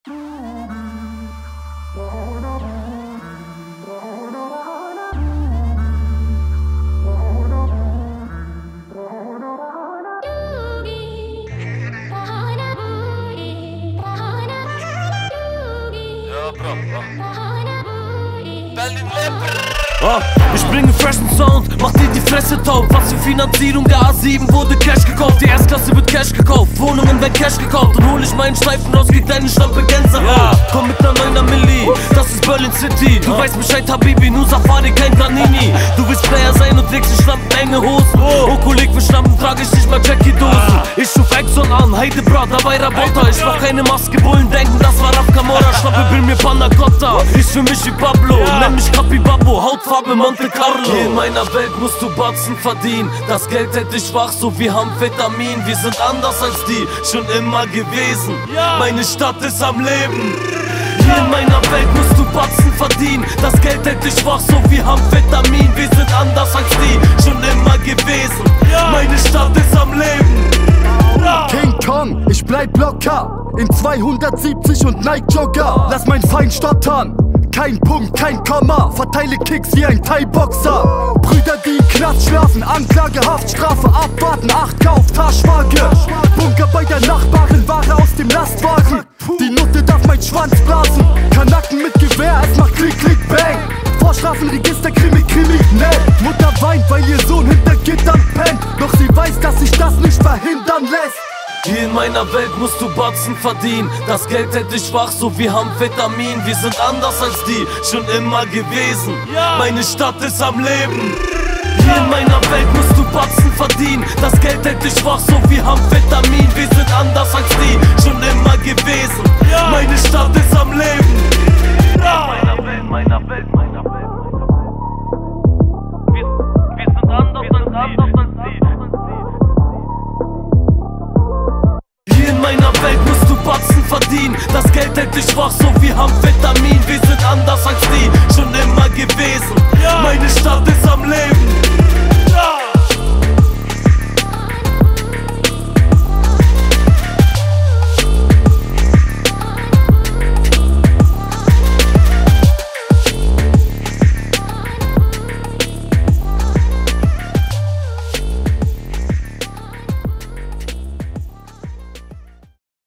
Ich bringe freshen Sound, mach dir die Fresse taub. Was für Finanzierung, der A7 wurde Cash gekauft. Die S-Klasse wird Cash gekauft, Wohnungen werden Cash gekauft. Dann hol ich meinen Streifen raus, krieg deine Schlampe Gänsehaut. Komm mit ner 9er Milli, das ist Berlin City. Du weißt Bescheid, Habibi, nur Safari, kein Granini. Du willst Player sein und trägst die schlampenenge Hosen. Oh Kolleg, für Schlampen trage ich nicht mal Jackie-Dosen. Ich schuf Exxon an, Heide Bra, dabei Rabota. Ich mach keine Maske, Bullen denken, das war Raf Camora. Schnappe, bin mir Panna Cotta, ich fühl mich wie Pablo. Nenn mich Capibabo, Hautfarbe Monte Carlo. Hier in meiner Welt musst du Batzen verdienen. Das Geld hält dich wach, so wie Amphetamin. Wir sind anders als die, schon immer gewesen. Meine Stadt ist am Leben. Hier in meiner Welt musst du Batzen verdienen. Das Geld hält dich wach, so wie Amphetamin. Wir sind anders als die, schon immer gewesen. Meine Stadt ist am Leben. King Kong, ich bleib locker in 270 und Nike Jogger. Lass mein Feind stottern, kein Punkt, kein Komma. Verteile Kicks wie ein Thai-Boxer. Brüder, die im Knast schlafen, Anklagehaft, Strafe abwarten, 8K auf Taschwaage. Bunker bei der Nachbarin, Ware aus dem Lastwagen. Die Nutte darf mein Schwanz blasen. Kanacken mit Gewehr, es macht Klick, Klick, Bang. Vorstrafenregister, Krimi, kriminell. Mutter weint, weil ihr Sohn hinter Gittern pennt. Doch sie weiß, dass sich das nicht verhindern lässt. Hier in meiner Welt musst du Batzen verdienen. Das Geld hält dich wach, so wie Amphetamin. Wir sind anders als die, schon immer gewesen. Meine Stadt ist am Leben. Hier in meiner Welt musst du Batzen verdienen. Das Geld hält dich wach, so wie Amphetamin. Wir sind anders als die, schon immer gewesen. Meine Stadt ist am Leben. Meiner Welt, meiner Welt, meiner Welt. Wir sind anders als die. Hier in meiner Welt musst du Batzen verdienen. Das Geld hält dich wach, so wie Amphetamin. Wir sind anders als die, schon immer gewesen. Meine Stadt ist am Leben.